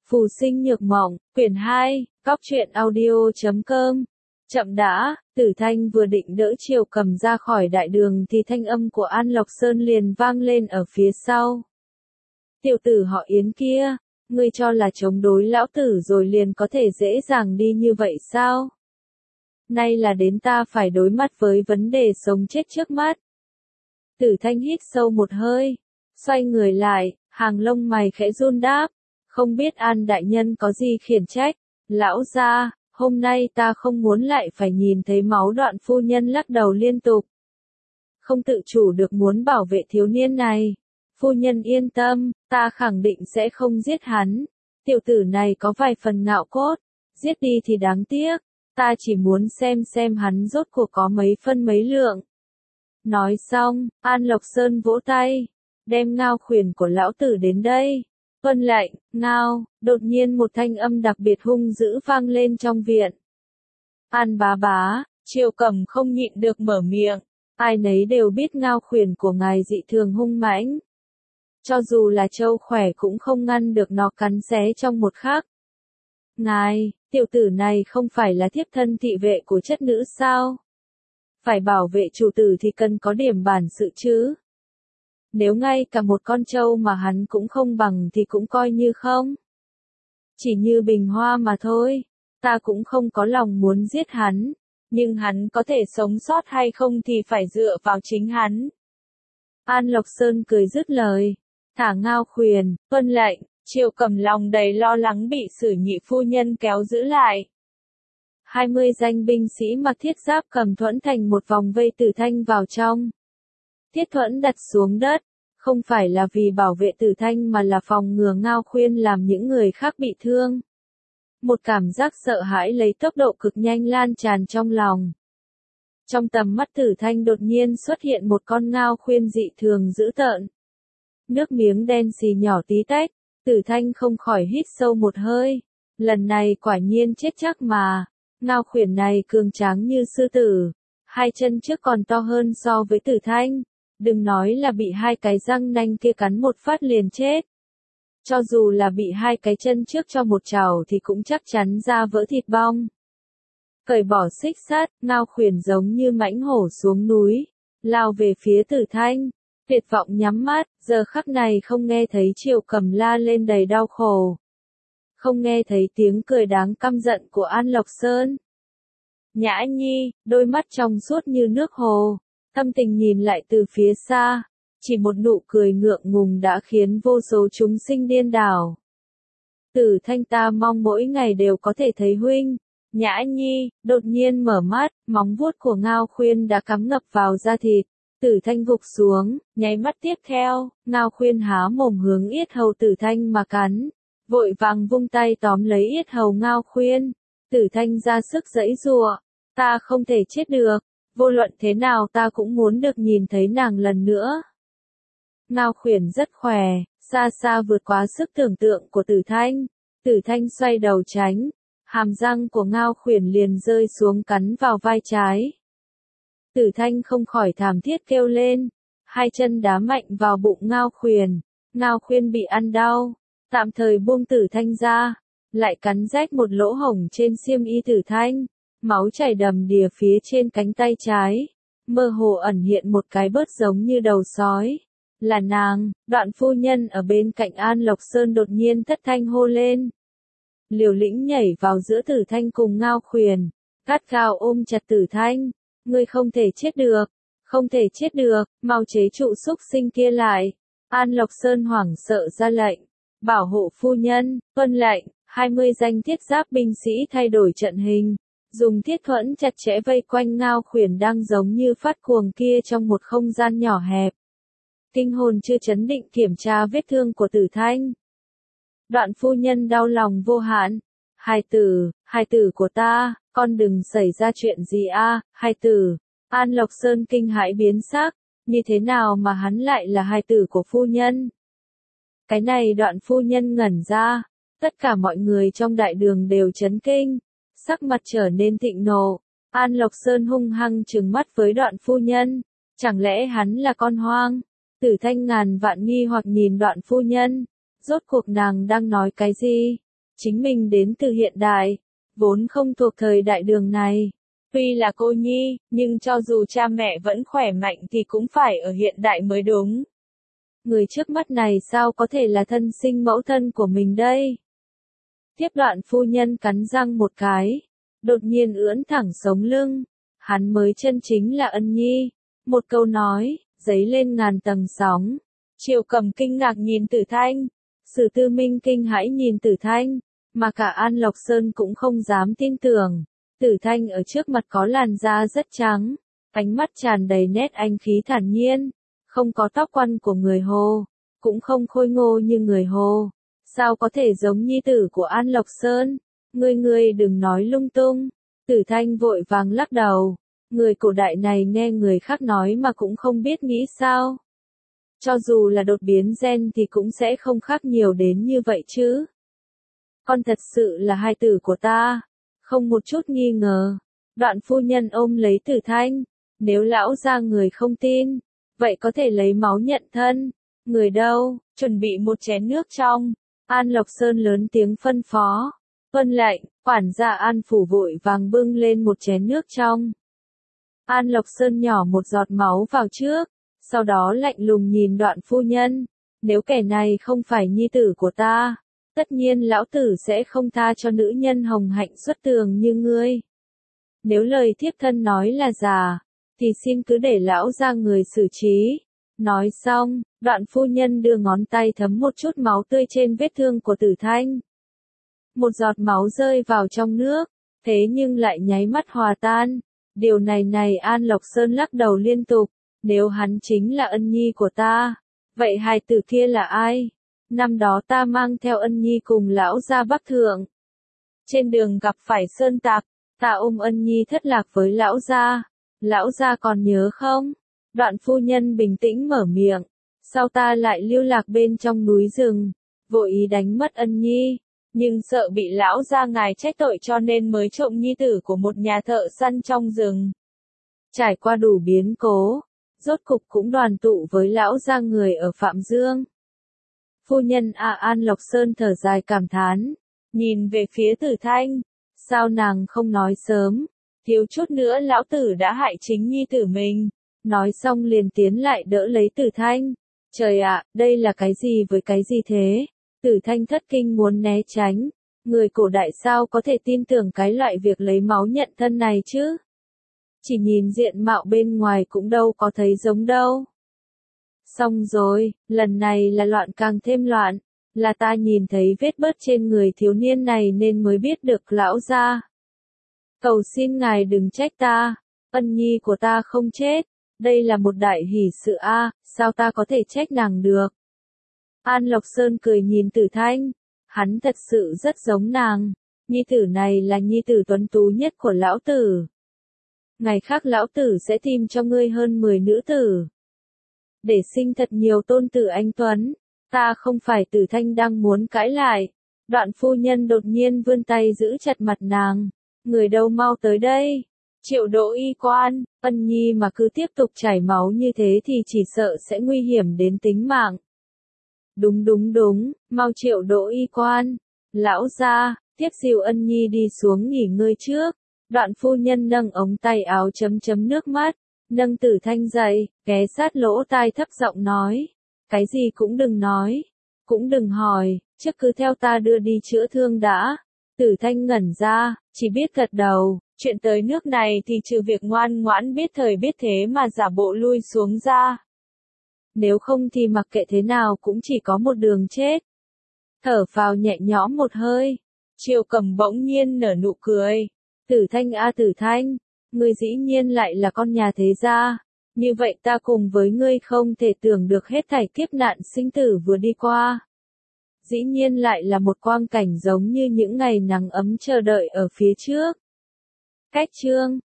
Phù sinh nhược mộng, quyển 2, góc truyện audio.com. Chậm đã, Tử Thanh vừa định đỡ Triều Cầm ra khỏi đại đường thì thanh âm của An Lộc Sơn liền vang lên ở phía sau. Tiểu tử họ Yến kia, ngươi cho là chống đối lão tử rồi liền có thể dễ dàng đi như vậy sao? Nay là đến ta phải đối mặt với vấn đề sống chết trước mắt. Tử Thanh hít sâu một hơi, xoay người lại, hàng lông mày khẽ run đáp. Không biết An đại nhân có gì khiển trách, lão gia, hôm nay ta không muốn lại phải nhìn thấy máu. Đoạn phu nhân lắc đầu liên tục. Không tự chủ được muốn bảo vệ thiếu niên này. Phu nhân yên tâm, ta khẳng định sẽ không giết hắn. Tiểu tử này có vài phần ngạo cốt, giết đi thì đáng tiếc, ta chỉ muốn xem hắn rốt cuộc có mấy phân mấy lượng. Nói xong, An Lộc Sơn vỗ tay, đem Ngao Khuyển của lão tử đến đây. Vân lệnh, Ngao, đột nhiên một thanh âm đặc biệt hung dữ vang lên trong viện. An bá bá, Triều Cầm không nhịn được mở miệng, ai nấy đều biết Ngao Khuyển của ngài dị thường hung mãnh. Cho dù là trâu khỏe cũng không ngăn được nó cắn xé trong một khắc. Ngài, tiểu tử này không phải là thiếp thân thị vệ của chất nữ sao? Phải bảo vệ chủ tử thì cần có điểm bản sự chứ. Nếu ngay cả một con trâu mà hắn cũng không bằng thì cũng coi như không. Chỉ như bình hoa mà thôi, ta cũng không có lòng muốn giết hắn, nhưng hắn có thể sống sót hay không thì phải dựa vào chính hắn. An Lộc Sơn cười dứt lời, thả Ngao Khuyển, vân lệnh. Triều Cầm lòng đầy lo lắng bị Sử nhị phu nhân kéo giữ lại. 20 danh binh sĩ mặc thiết giáp cầm thuẫn thành một vòng vây Tử Thanh vào trong. Thiết thuẫn đặt xuống đất, không phải là vì bảo vệ Tử Thanh mà là phòng ngừa Ngao Khuyển làm những người khác bị thương. Một cảm giác sợ hãi lấy tốc độ cực nhanh lan tràn trong lòng. Trong tầm mắt Tử Thanh đột nhiên xuất hiện một con Ngao Khuyển dị thường dữ tợn. Nước miếng đen xì nhỏ tí tách, Tử Thanh không khỏi hít sâu một hơi. Lần này quả nhiên chết chắc mà. Ngao Khuyển này cường tráng như sư tử, hai chân trước còn to hơn so với Tử Thanh. Đừng nói là bị hai cái răng nanh kia cắn một phát liền chết. Cho dù là bị hai cái chân trước cho một trảo thì cũng chắc chắn da vỡ thịt bong. Cởi bỏ xích sắt, Ngao Khuyển giống như mãnh hổ xuống núi, lao về phía Tử Thanh. Tuyệt vọng nhắm mắt, giờ khắc này không nghe thấy Triều Cầm la lên đầy đau khổ. Không nghe thấy tiếng cười đáng căm giận của An Lộc Sơn. Nhã Nhi, đôi mắt trong suốt như nước hồ, thâm tình nhìn lại từ phía xa, chỉ một nụ cười ngượng ngùng đã khiến vô số chúng sinh điên đảo. Tử Thanh ta mong mỗi ngày đều có thể thấy huynh. Nhã Nhi, đột nhiên mở mắt, móng vuốt của Ngao Khuyển đã cắm ngập vào da thịt. Tử Thanh gục xuống, nháy mắt tiếp theo, Ngao Khuyển há mồm hướng yết hầu Tử Thanh mà cắn. Vội vàng vung tay tóm lấy yết hầu Ngao Khuyển. Tử Thanh ra sức giãy giụa, ta không thể chết được, vô luận thế nào ta cũng muốn được nhìn thấy nàng lần nữa. Ngao Khuyển rất khỏe, xa xa vượt quá sức tưởng tượng của Tử Thanh. Tử Thanh xoay đầu tránh, hàm răng của Ngao Khuyển liền rơi xuống cắn vào vai trái. Tử Thanh không khỏi thảm thiết kêu lên, hai chân đá mạnh vào bụng Ngao Khuyển. Ngao Khuyển bị ăn đau, tạm thời buông Tử Thanh ra, lại cắn rách một lỗ hổng trên xiêm y Tử Thanh, máu chảy đầm đìa phía trên cánh tay trái, mơ hồ ẩn hiện một cái bớt giống như đầu sói. Là nàng. Đoạn phu nhân ở bên cạnh An Lộc Sơn đột nhiên thất thanh hô lên. Liều lĩnh nhảy vào giữa Tử Thanh cùng Ngao Khuyển, gắt gao ôm chặt Tử Thanh. Ngươi không thể chết được, không thể chết được, mau chế trụ xúc sinh kia lại. An Lộc Sơn hoảng sợ ra lệnh, bảo hộ phu nhân, vân lệnh. 20 danh thiết giáp binh sĩ thay đổi trận hình, dùng thiết thuẫn chặt chẽ vây quanh Ngao Khuyển đang giống như phát cuồng kia trong một không gian nhỏ hẹp. Kinh hồn chưa chấn định kiểm tra vết thương của Tử Thanh. Đoạn phu nhân đau lòng vô hạn. Hài tử của ta, con đừng xảy ra chuyện gì a, hài tử. An Lộc Sơn kinh hãi biến sắc, như thế nào mà hắn lại là hài tử của phu nhân? Cái này đoạn phu nhân ngẩn ra, tất cả mọi người trong đại đường đều chấn kinh, sắc mặt trở nên thịnh nộ. An Lộc Sơn hung hăng trừng mắt với đoạn phu nhân, chẳng lẽ hắn là con hoang? Tử Thanh ngàn vạn nghi hoặc nhìn đoạn phu nhân, rốt cuộc nàng đang nói cái gì? Chính mình đến từ hiện đại, vốn không thuộc thời đại Đường này. Tuy là cô nhi, nhưng cho dù cha mẹ vẫn khỏe mạnh thì cũng phải ở hiện đại mới đúng. Người trước mắt này sao có thể là thân sinh mẫu thân của mình đây? Tiếp Đoạn phu nhân cắn răng một cái, đột nhiên ưỡn thẳng sống lưng. Hắn mới chân chính là Ân Nhi. Một câu nói, dấy lên ngàn tầng sóng. Triệu Cầm kinh ngạc nhìn Tử Thanh. Sử Tư Minh kinh hãi nhìn Tử Thanh, mà cả An Lộc Sơn cũng không dám tin tưởng. Tử Thanh ở trước mặt có làn da rất trắng, ánh mắt tràn đầy nét anh khí thản nhiên, không có tóc quăn của người Hồ, cũng không khôi ngô như người Hồ. Sao có thể giống nhi tử của An Lộc Sơn? Ngươi đừng nói lung tung. Tử Thanh vội vàng lắc đầu. Người cổ đại này nghe người khác nói mà cũng không biết nghĩ sao. Cho dù là đột biến gen thì cũng sẽ không khác nhiều đến như vậy chứ. Con thật sự là hai tử của ta. Không một chút nghi ngờ. Đoạn phu nhân ôm lấy Tử Thanh. Nếu lão gia người không tin, vậy có thể lấy máu nhận thân. Người đâu, chuẩn bị một chén nước trong. An Lộc Sơn lớn tiếng phân phó. Tuân lệnh, quản gia An Phủ vội vàng bưng lên một chén nước trong. An Lộc Sơn nhỏ một giọt máu vào trước, sau đó lạnh lùng nhìn Đoạn phu nhân. Nếu kẻ này không phải nhi tử của ta, tất nhiên lão tử sẽ không tha cho nữ nhân hồng hạnh xuất tường như ngươi. Nếu lời thiếp thân nói là giả, thì xin cứ để lão ra người xử trí. Nói xong, Đoạn phu nhân đưa ngón tay thấm một chút máu tươi trên vết thương của Tử Thanh. Một giọt máu rơi vào trong nước, thế nhưng lại nháy mắt hòa tan. Điều này An Lộc Sơn lắc đầu liên tục. Nếu hắn chính là Ân Nhi của ta, vậy hài tử kia là ai? Năm đó ta mang theo Ân Nhi cùng lão ra Bắc Thượng. Trên đường gặp phải sơn tặc, ta ôm Ân Nhi thất lạc với lão gia. Lão gia còn nhớ không? Đoạn phu nhân bình tĩnh mở miệng. Sao ta lại lưu lạc bên trong núi rừng, vội ý đánh mất Ân Nhi, nhưng sợ bị lão gia ngài trách tội cho nên mới trộm nhi tử của một nhà thợ săn trong rừng. Trải qua đủ biến cố, rốt cục cũng đoàn tụ với lão gia người ở Phạm Dương. Phu nhân An Lộc Sơn thở dài cảm thán, nhìn về phía Tử Thanh, sao nàng không nói sớm, thiếu chút nữa lão tử đã hại chính nhi tử mình. Nói xong liền tiến lại đỡ lấy Tử Thanh. Trời ạ, đây là cái gì với cái gì thế? Tử Thanh thất kinh muốn né tránh. Người cổ đại sao có thể tin tưởng cái loại việc lấy máu nhận thân này chứ? Chỉ nhìn diện mạo bên ngoài cũng đâu có thấy giống đâu. Xong rồi, lần này là loạn càng thêm loạn. Là ta nhìn thấy vết bớt trên người thiếu niên này nên mới biết được lão gia. Cầu xin ngài đừng trách ta, Ân Nhi của ta không chết. Đây là một đại hỷ sự a, sao ta có thể trách nàng được? An Lộc Sơn cười nhìn Tử Thanh, hắn thật sự rất giống nàng, nhi tử này là nhi tử tuấn tú nhất của lão tử. Ngày khác lão tử sẽ tìm cho ngươi hơn 10 nữ tử, để sinh thật nhiều tôn tử anh tuấn. Ta không phải. Tử Thanh đang muốn cãi lại, Đoạn phu nhân đột nhiên vươn tay giữ chặt mặt nàng. Người đâu mau tới đây. Triệu Đỗ y quan, Ân Nhi mà cứ tiếp tục chảy máu như thế thì chỉ sợ sẽ nguy hiểm đến tính mạng. Đúng, mau Triệu Đỗ y quan. Lão gia, tiếp dìu Ân Nhi đi xuống nghỉ ngơi trước. Đoạn phu nhân nâng ống tay áo chấm nước mắt, nâng Tử Thanh dậy, ghé sát lỗ tai thấp giọng nói. Cái gì cũng đừng nói, cũng đừng hỏi, trước cứ theo ta đưa đi chữa thương đã. Tử Thanh ngẩn ra, chỉ biết gật đầu. Chuyện tới nước này thì trừ việc ngoan ngoãn biết thời biết thế mà giả bộ lui xuống ra. Nếu không thì mặc kệ thế nào cũng chỉ có một đường chết. Thở phào nhẹ nhõm một hơi, Triệu Cầm bỗng nhiên nở nụ cười. Tử Thanh Tử Thanh, ngươi dĩ nhiên lại là con nhà thế gia. Như vậy ta cùng với ngươi không thể tưởng được hết thảy kiếp nạn sinh tử vừa đi qua. Dĩ nhiên lại là một quang cảnh giống như những ngày nắng ấm chờ đợi ở phía trước. Cách chương